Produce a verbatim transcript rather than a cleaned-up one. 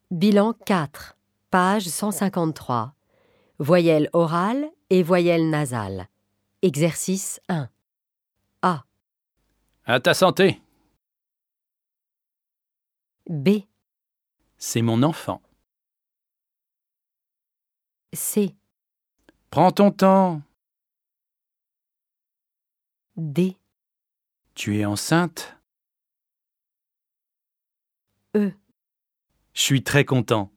Bilan quatre, page cent cinquante-trois. Voyelles orales et voyelles nasales. Exercice un. A. À ta santé. B. C'est mon enfant. C. Prends ton temps. D. Tu es enceinte? E. Je suis très content.